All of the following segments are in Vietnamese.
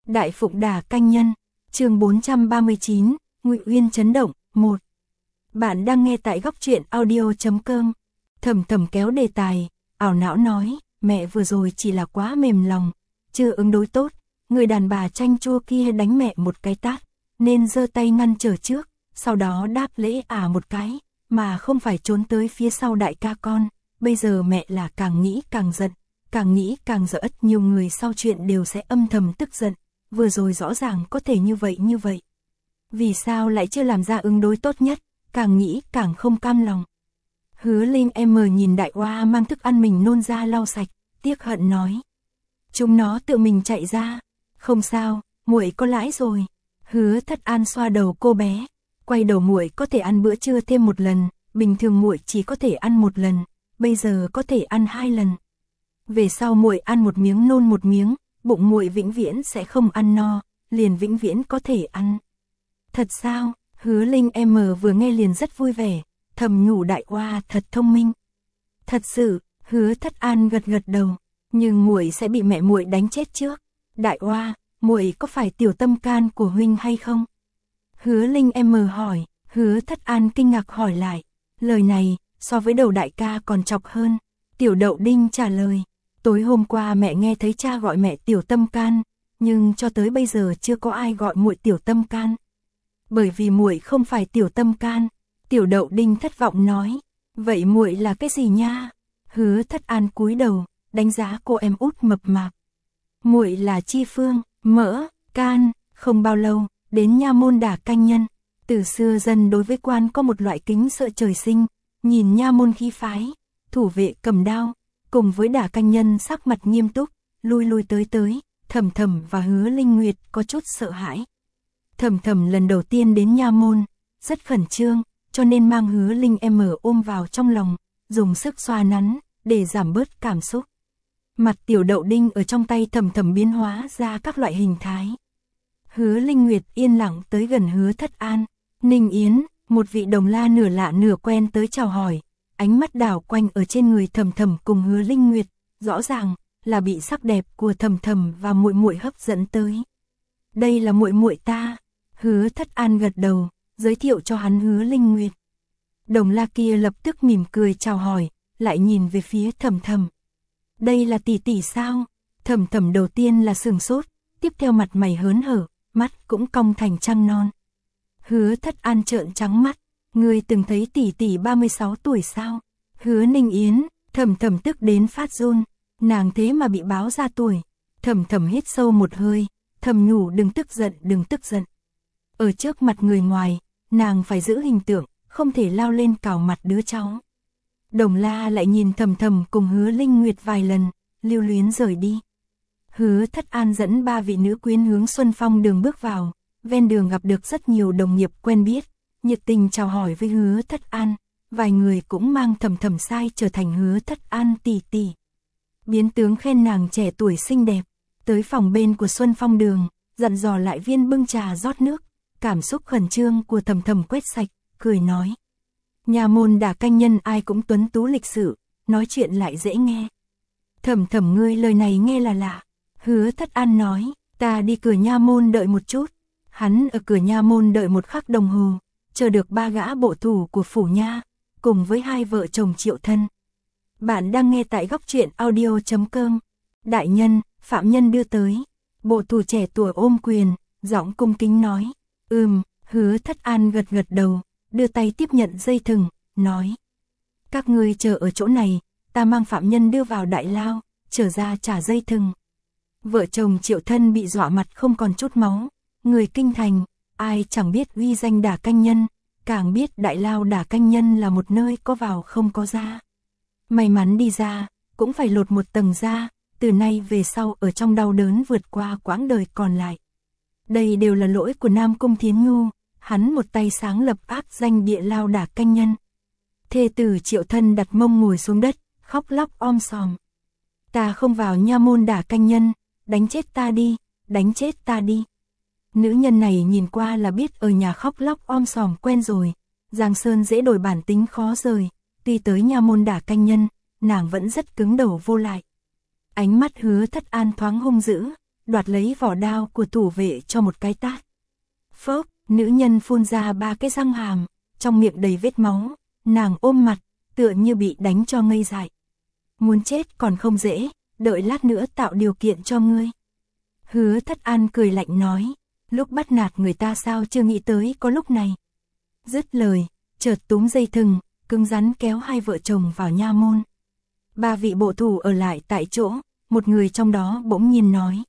Đại Phụng Đả Canh Nhân, chương 439, Ngụy Uyên chấn động, 1. Bạn đang nghe tại góc truyện audio.com. Thầm thầm kéo đề tài, ảo não nói, mẹ vừa rồi chỉ là quá mềm lòng, chưa ứng đối tốt, người đàn bà chanh chua kia đánh mẹ một cái tát, nên giơ tay ngăn trở trước, sau đó đáp lễ một cái, mà không phải trốn tới phía sau đại ca con. Bây giờ mẹ là càng nghĩ càng giận, càng nghĩ càng giận, nhiều người sau chuyện đều sẽ âm thầm tức giận, vừa rồi rõ ràng có thể như vậy. Vì sao lại chưa làm ra ứng đối tốt nhất, càng nghĩ càng không cam lòng. Hứa Linh em nhìn đại oa mang thức ăn mình nôn ra lau sạch, tiếc hận nói. Chúng nó tự mình chạy ra, không sao, muội có lãi rồi. Hứa Thất An xoa đầu cô bé, quay đầu muội có thể ăn bữa trưa thêm một lần, bình thường muội chỉ có thể ăn một lần, bây giờ có thể ăn 2 lần. Về sau muội ăn một miếng nôn một miếng, bụng muội vĩnh viễn sẽ không ăn no, liền vĩnh viễn có thể ăn. Thật sao? Hứa Linh em vừa nghe liền rất vui vẻ, thầm nhủ đại oa thật thông minh. Thật sự, Hứa Thất An gật đầu, nhưng muội sẽ bị mẹ muội đánh chết trước. Đại oa, muội có phải tiểu tâm can của huynh hay không? Hứa Linh em hỏi. Hứa Thất An kinh ngạc hỏi lại, lời này so với đầu đại ca còn chọc hơn. Tiểu Đậu Đinh trả lời, tối hôm qua mẹ nghe thấy cha gọi mẹ tiểu tâm can, nhưng cho tới bây giờ chưa có ai gọi muội tiểu tâm can. Bởi vì muội không phải tiểu tâm can. Tiểu Đậu Đinh thất vọng nói, vậy muội là cái gì nha? Hứa Thất An cúi đầu, đánh giá cô em út mập mạp. Muội là Chi Phương, mỡ, can. Không bao lâu, đến nha môn Đả Canh Nhân. Từ xưa dân đối với quan có một loại kính sợ trời sinh, nhìn nha môn khí phái, thủ vệ cầm đao, cùng với Đả Canh Nhân sắc mặt nghiêm túc, lui tới, Thầm Thầm và Hứa Linh Nguyệt có chút sợ hãi. Thầm Thầm lần đầu tiên đến nha môn, rất khẩn trương, cho nên mang Hứa Linh em ôm vào trong lòng, dùng sức xoa nắn, để giảm bớt cảm xúc. Mặt Tiểu Đậu Đinh ở trong tay Thầm Thầm biến hóa ra các loại hình thái. Hứa Linh Nguyệt yên lặng tới gần Hứa Thất An. Ninh Yến, một vị đồng la nửa lạ nửa quen tới chào hỏi, ánh mắt đảo quanh ở trên người Thầm Thầm cùng Hứa Linh Nguyệt, rõ ràng là bị sắc đẹp của Thầm Thầm và muội muội hấp dẫn tới. Đây là muội muội ta. Hứa Thất An gật đầu, giới thiệu cho hắn Hứa Linh Nguyệt. Đồng la kia lập tức mỉm cười chào hỏi, lại nhìn về phía Thầm Thầm. Đây là tỷ tỷ sao? Thầm Thầm đầu tiên là sửng sốt, tiếp theo mặt mày hớn hở, mắt cũng cong thành trăng non. Hứa Thất An trợn trắng mắt, ngươi từng thấy tỷ tỷ 36 tuổi sao? Hứa Ninh Yến, Thầm Thầm tức đến phát run, nàng thế mà bị báo ra tuổi. Thầm Thầm hít sâu một hơi, thầm nhủ đừng tức giận. Ở trước mặt người ngoài, nàng phải giữ hình tượng, không thể lao lên cào mặt đứa cháu. Đồng la lại nhìn Thầm Thầm cùng Hứa Linh Nguyệt vài lần, lưu luyến rời đi. Hứa Thất An dẫn 3 vị nữ quyến hướng Xuân Phong đường bước vào, ven đường gặp được rất nhiều đồng nghiệp quen biết, nhiệt tình chào hỏi với Hứa Thất An, vài người cũng mang Thầm Thầm sai trở thành Hứa Thất An tỷ tỷ. Biến tướng khen nàng trẻ tuổi xinh đẹp, tới phòng bên của Xuân Phong đường, dặn dò lại viên bưng trà rót nước, cảm xúc khẩn trương của Thầm Thầm quét sạch, cười nói. Nhà môn Đả Canh Nhân ai cũng tuấn tú lịch sự, nói chuyện lại dễ nghe. Thầm Thầm ngươi lời này nghe là lạ. Hứa Thất An nói, ta đi cửa nha môn đợi một chút. Hắn ở cửa nha môn đợi 1 khắc đồng hồ, chờ được 3 gã bộ thủ của phủ nha, cùng với 2 vợ chồng Triệu Thân. Bạn đang nghe tại góc truyện audio.com. Đại nhân, phạm nhân đưa tới. Bộ thủ trẻ tuổi ôm quyền, giọng cung kính nói. Hứa Thất An gật đầu, đưa tay tiếp nhận dây thừng, nói. Các ngươi chờ ở chỗ này, ta mang phạm nhân đưa vào đại lao, trở ra trả dây thừng. Vợ chồng Triệu Thân bị dọa mặt không còn chút máu. Người kinh thành, ai chẳng biết uy danh Đả Canh Nhân, càng biết đại lao Đả Canh Nhân là một nơi có vào không có ra. May mắn đi ra, cũng phải lột một tầng da, từ nay về sau ở trong đau đớn vượt qua quãng đời còn lại. Đây đều là lỗi của Nam Cung Thiến Nhu, hắn một tay sáng lập ác danh địa lao Đả Canh Nhân. Thê tử Triệu Thân đặt mông ngồi xuống đất, khóc lóc om sòm. Ta không vào nha môn Đả Canh Nhân, đánh chết ta đi. Nữ nhân này nhìn qua là biết ở nhà khóc lóc om sòm quen rồi, Giang Sơn dễ đổi bản tính khó rời, tuy tới nha môn Đả Canh Nhân, nàng vẫn rất cứng đầu vô lại. Ánh mắt Hứa Thất An thoáng hung dữ, đoạt lấy vỏ đao của thủ vệ cho một cái tát. Phốc, nữ nhân phun ra 3 cái răng hàm, trong miệng đầy vết máu, nàng ôm mặt, tựa như bị đánh cho ngây dại. Muốn chết còn không dễ, đợi lát nữa tạo điều kiện cho ngươi. Hứa Thất An cười lạnh nói, lúc bắt nạt người ta sao chưa nghĩ tới có lúc này. Dứt lời, chợt túm dây thừng, cứng rắn kéo hai vợ chồng vào nha môn. 3 vị bộ thủ ở lại tại chỗ, một người trong đó bỗng nhiên nói.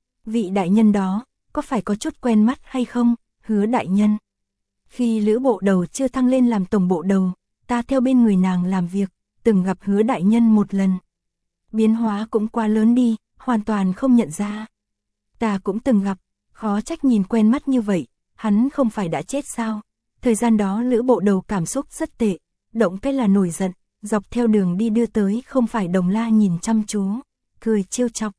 Vị đại nhân đó, có phải có chút quen mắt hay không, Hứa đại nhân? Khi Lữ bộ đầu chưa thăng lên làm tổng bộ đầu, ta theo bên người nàng làm việc, từng gặp Hứa đại nhân một lần. Biến hóa cũng quá lớn đi, hoàn toàn không nhận ra. Ta cũng từng gặp, khó trách nhìn quen mắt như vậy, hắn không phải đã chết sao? Thời gian đó Lữ bộ đầu cảm xúc rất tệ, động cái là nổi giận, dọc theo đường đi đưa tới không phải Đồng La nhìn chăm chú, cười trêu chọc.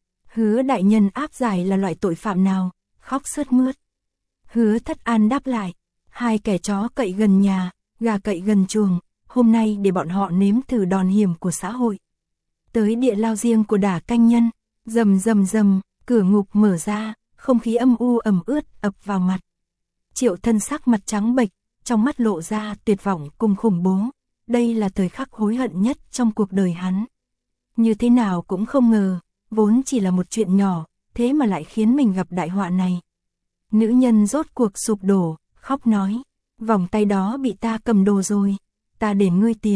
Hứa đại nhân áp giải là loại tội phạm nào? Khóc sướt mướt. Hứa Thất An đáp lại, 2 kẻ chó cậy gần nhà, gà cậy gần chuồng, hôm nay để bọn họ nếm thử đòn hiểm của xã hội. Tới địa lao riêng của Đả Canh Nhân, rầm rầm rầm, cửa ngục mở ra, không khí âm u ẩm ướt ập vào mặt. Triệu Thân sắc mặt trắng bệch, trong mắt lộ ra tuyệt vọng cùng khủng bố. Đây là thời khắc hối hận nhất trong cuộc đời hắn. Như thế nào cũng không ngờ, vốn chỉ là một chuyện nhỏ, thế mà lại khiến mình gặp đại họa này. Nữ nhân rốt cuộc sụp đổ, khóc nói, vòng tay đó bị ta cầm đồ rồi, ta đền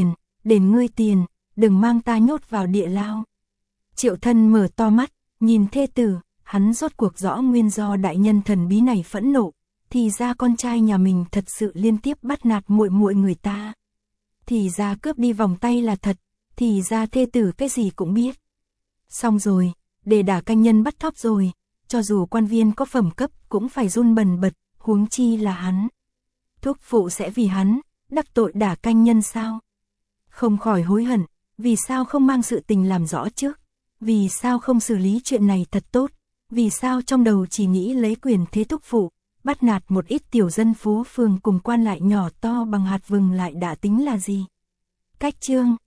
ngươi tiền, đừng mang ta nhốt vào địa lao. Triệu Thân mở to mắt, nhìn thê tử, hắn rốt cuộc rõ nguyên do đại nhân thần bí này phẫn nộ, thì ra con trai nhà mình thật sự liên tiếp bắt nạt muội muội người ta. Thì ra cướp đi vòng tay là thật, thì ra thê tử cái gì cũng biết. Xong rồi, để Đả Canh Nhân bắt thóp rồi, cho dù quan viên có phẩm cấp cũng phải run bần bật, huống chi là hắn. Thúc phụ sẽ vì hắn, đắc tội Đả Canh Nhân sao? Không khỏi hối hận, vì sao không mang sự tình làm rõ trước? Vì sao không xử lý chuyện này thật tốt? Vì sao trong đầu chỉ nghĩ lấy quyền thế thúc phụ, bắt nạt một ít tiểu dân phố phường cùng quan lại nhỏ to bằng hạt vừng lại đã tính là gì? Cách chương